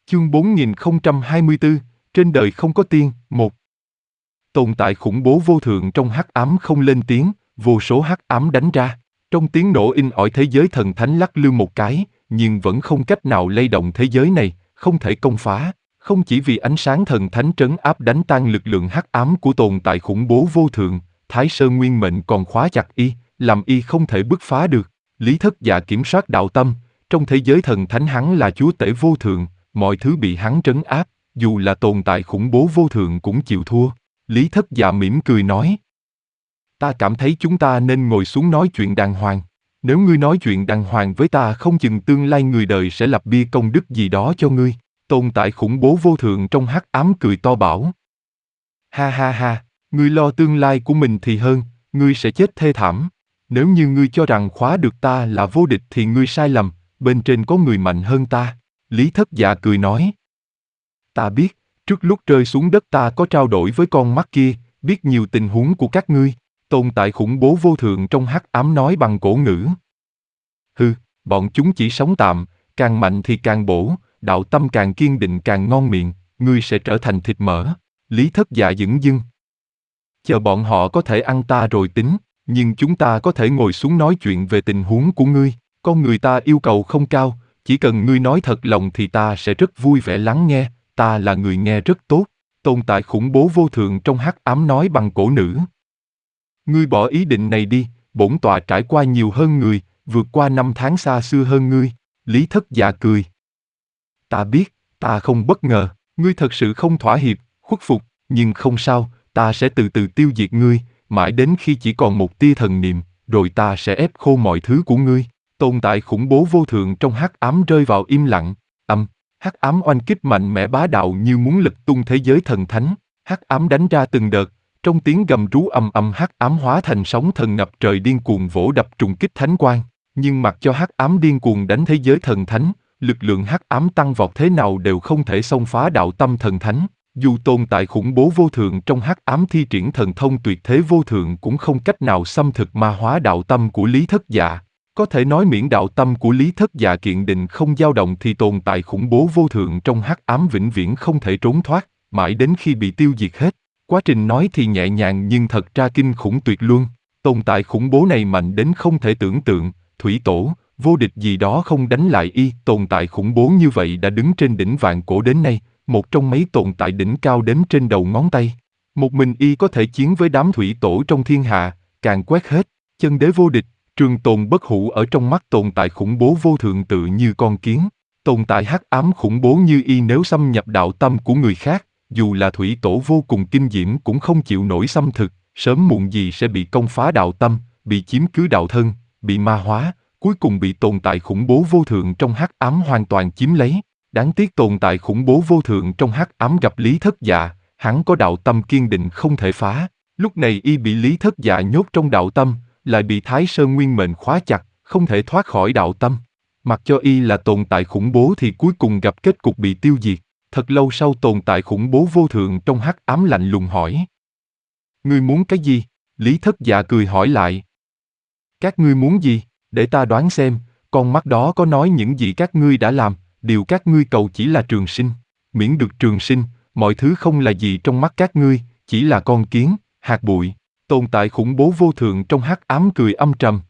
Chương 4024, trên đời không có tiên, 1. Tồn tại khủng bố vô thượng trong hắc ám không lên tiếng, vô số hắc ám đánh ra. Trong tiếng nổ in ỏi thế giới thần thánh lắc lư một cái, nhưng vẫn không cách nào lay động thế giới này, không thể công phá. Không chỉ vì ánh sáng thần thánh trấn áp đánh tan lực lượng hắc ám của tồn tại khủng bố vô thượng, Thái Sơ Nguyên Mệnh còn khóa chặt y, làm y không thể bứt phá được. Lý Thất Dạ kiểm soát đạo tâm, trong thế giới thần thánh hắn là chúa tể vô thượng, mọi thứ bị hắn trấn áp, dù là tồn tại khủng bố vô thượng cũng chịu thua. Lý Thất Dạ mỉm cười nói: Ta cảm thấy chúng ta nên ngồi xuống nói chuyện đàng hoàng. Nếu ngươi nói chuyện đàng hoàng với ta không chừng tương lai người đời sẽ lập bia công đức gì đó cho ngươi. Tồn tại khủng bố vô thượng trong hắc ám cười to bảo: Ha ha ha, ngươi lo tương lai của mình thì hơn, ngươi sẽ chết thê thảm. Nếu như ngươi cho rằng khóa được ta là vô địch thì ngươi sai lầm, bên trên có người mạnh hơn ta. Lý Thất Dạ cười nói: Ta biết, trước lúc rơi xuống đất ta có trao đổi với con mắt kia, biết nhiều tình huống của các ngươi. Tồn tại khủng bố vô thượng trong hắc ám nói bằng cổ ngữ. Hừ, bọn chúng chỉ sống tạm, càng mạnh thì càng bổ, đạo tâm càng kiên định càng ngon miệng, ngươi sẽ trở thành thịt mỡ. Lý Thất Dạ dửng dưng. Chờ bọn họ có thể ăn ta rồi tính, nhưng chúng ta có thể ngồi xuống nói chuyện về tình huống của ngươi. Con người ta yêu cầu không cao, chỉ cần ngươi nói thật lòng thì ta sẽ rất vui vẻ lắng nghe, ta là người nghe rất tốt. Tồn tại khủng bố vô thượng trong hắc ám nói bằng cổ nữ. Ngươi bỏ ý định này đi, bổn tọa trải qua nhiều hơn người, vượt qua năm tháng xa xưa hơn ngươi. Lý Thất Dạ cười. Ta biết, ta không bất ngờ, ngươi thật sự không thỏa hiệp, khuất phục, nhưng không sao, ta sẽ từ từ tiêu diệt ngươi, mãi đến khi chỉ còn một tia thần niệm, rồi ta sẽ ép khô mọi thứ của ngươi. Tồn tại khủng bố vô thượng trong hắc ám rơi vào im lặng. Hắc ám oanh kích mạnh mẽ bá đạo như muốn lật tung thế giới thần thánh. Hắc ám đánh ra từng đợt, trong tiếng gầm rú ầm ầm hắc ám hóa thành sóng thần ngập trời điên cuồng vỗ đập trùng kích thánh quang. Nhưng mặc cho hắc ám điên cuồng đánh thế giới thần thánh, lực lượng hắc ám tăng vọt thế nào đều không thể xông phá đạo tâm thần thánh. Dù tồn tại khủng bố vô thượng trong hắc ám thi triển thần thông tuyệt thế vô thượng cũng không cách nào xâm thực ma hóa đạo tâm của Lý Thất Dạ. Có thể nói miễn đạo tâm của Lý Thất Dạ kiện định không dao động thì tồn tại khủng bố vô thượng trong hắc ám vĩnh viễn không thể trốn thoát, mãi đến khi bị tiêu diệt hết. Quá trình nói thì nhẹ nhàng nhưng thật ra kinh khủng tuyệt luân. Tồn tại khủng bố này mạnh đến không thể tưởng tượng, thủy tổ, vô địch gì đó không đánh lại y. Tồn tại khủng bố như vậy đã đứng trên đỉnh vạn cổ đến nay, một trong mấy tồn tại đỉnh cao đếm trên đầu ngón tay. Một mình y có thể chiến với đám thủy tổ trong thiên hạ, càng quét hết, chân đế vô địch. Trường tồn bất hủ ở trong mắt tồn tại khủng bố vô thượng tự như con kiến. Tồn tại hắc ám khủng bố như y nếu xâm nhập đạo tâm của người khác, dù là thủy tổ vô cùng kinh diễm cũng không chịu nổi xâm thực, sớm muộn gì sẽ bị công phá đạo tâm, bị chiếm cứ đạo thân, bị ma hóa, cuối cùng bị tồn tại khủng bố vô thượng trong hắc ám hoàn toàn chiếm lấy. Đáng tiếc tồn tại khủng bố vô thượng trong hắc ám gặp Lý Thất Dạ, hắn có đạo tâm kiên định không thể phá. Lúc này y bị Lý Thất Dạ nhốt trong đạo tâm, lại bị Thái Sơ Nguyên Mệnh khóa chặt, không thể thoát khỏi đạo tâm. Mặc cho y là tồn tại khủng bố thì cuối cùng gặp kết cục bị tiêu diệt. Thật lâu sau tồn tại khủng bố vô thượng trong hắc ám lạnh lùng hỏi: Ngươi muốn cái gì? Lý Thất Dạ cười hỏi lại: Các ngươi muốn gì? Để ta đoán xem, con mắt đó có nói những gì các ngươi đã làm, điều các ngươi cầu chỉ là trường sinh. Miễn được trường sinh, mọi thứ không là gì trong mắt các ngươi, chỉ là con kiến, hạt bụi. Tồn tại khủng bố vô thượng trong hắc ám cười âm trầm.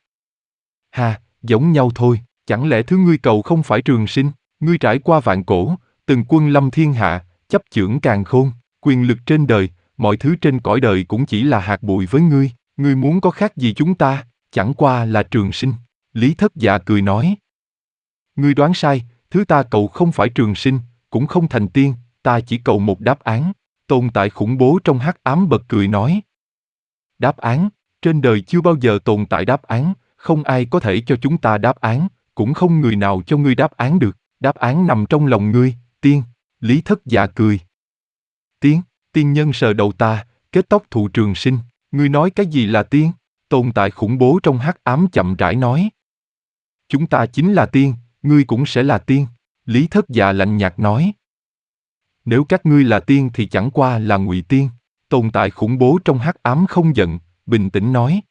Ha, giống nhau thôi, chẳng lẽ thứ ngươi cầu không phải trường sinh? Ngươi trải qua vạn cổ, từng quân lâm thiên hạ, chấp chưởng càn khôn, quyền lực trên đời, mọi thứ trên cõi đời cũng chỉ là hạt bụi với ngươi. Ngươi muốn có khác gì chúng ta, chẳng qua là trường sinh. Lý Thất Dạ cười nói: Ngươi đoán sai, thứ ta cầu không phải trường sinh, cũng không thành tiên, ta chỉ cầu một đáp án. Tồn tại khủng bố trong hắc ám bật cười nói: Đáp án? Trên đời chưa bao giờ tồn tại đáp án, không ai có thể cho chúng ta đáp án, cũng không người nào cho ngươi đáp án được. Đáp án nằm trong lòng ngươi, tiên. Lý Thất Dạ cười. Tiên? Tiên nhân sờ đầu ta, kết tóc thụ trường sinh. Ngươi nói cái gì là tiên? Tồn tại khủng bố trong hắc ám chậm rãi nói: Chúng ta chính là tiên, ngươi cũng sẽ là tiên. Lý Thất Dạ lạnh nhạt nói: Nếu các ngươi là tiên thì chẳng qua là ngụy tiên. Tồn tại khủng bố trong hắc ám không giận, bình tĩnh nói: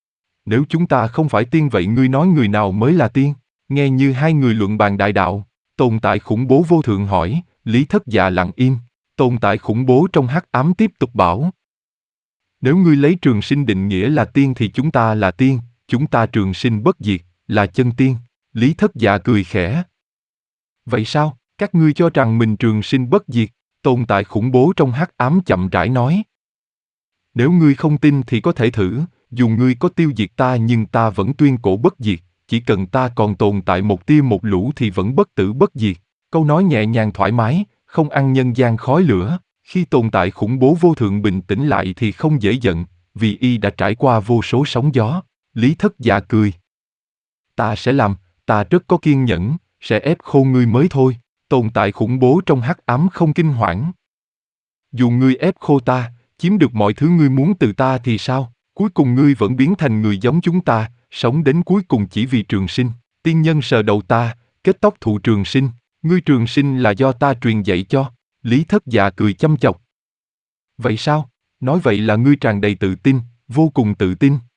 Nếu chúng ta không phải tiên vậy ngươi nói người nào mới là tiên? Nghe như hai người luận bàn đại đạo. Tồn tại khủng bố vô thượng hỏi. Lý Thất Dạ lặng im. Tồn tại khủng bố trong hắc ám tiếp tục bảo. Nếu ngươi lấy trường sinh định nghĩa là tiên thì chúng ta là tiên, chúng ta trường sinh bất diệt, là chân tiên. Lý Thất Dạ cười khẽ. Vậy sao, các ngươi cho rằng mình trường sinh bất diệt? Tồn tại khủng bố trong hắc ám chậm rãi nói. Nếu ngươi không tin thì có thể thử, dù ngươi có tiêu diệt ta nhưng ta vẫn tuyên cổ bất diệt, chỉ cần ta còn tồn tại một tia một lũ thì vẫn bất tử bất diệt. Câu nói nhẹ nhàng thoải mái, không ăn nhân gian khói lửa. Khi tồn tại khủng bố vô thượng bình tĩnh lại thì không dễ giận, vì y đã trải qua vô số sóng gió. Lý Thất Dạ cười. Ta sẽ làm, ta rất có kiên nhẫn, sẽ ép khô ngươi mới thôi. Tồn tại khủng bố trong hắc ám không kinh hoảng. Dù ngươi ép khô ta, chiếm được mọi thứ ngươi muốn từ ta thì sao? Cuối cùng ngươi vẫn biến thành người giống chúng ta, sống đến cuối cùng chỉ vì trường sinh. Tiên nhân sờ đầu ta, kết tóc thụ trường sinh. Ngươi trường sinh là do ta truyền dạy cho. Lý Thất Dạ cười chăm chọc. Vậy sao? Nói vậy là ngươi tràn đầy tự tin, vô cùng tự tin.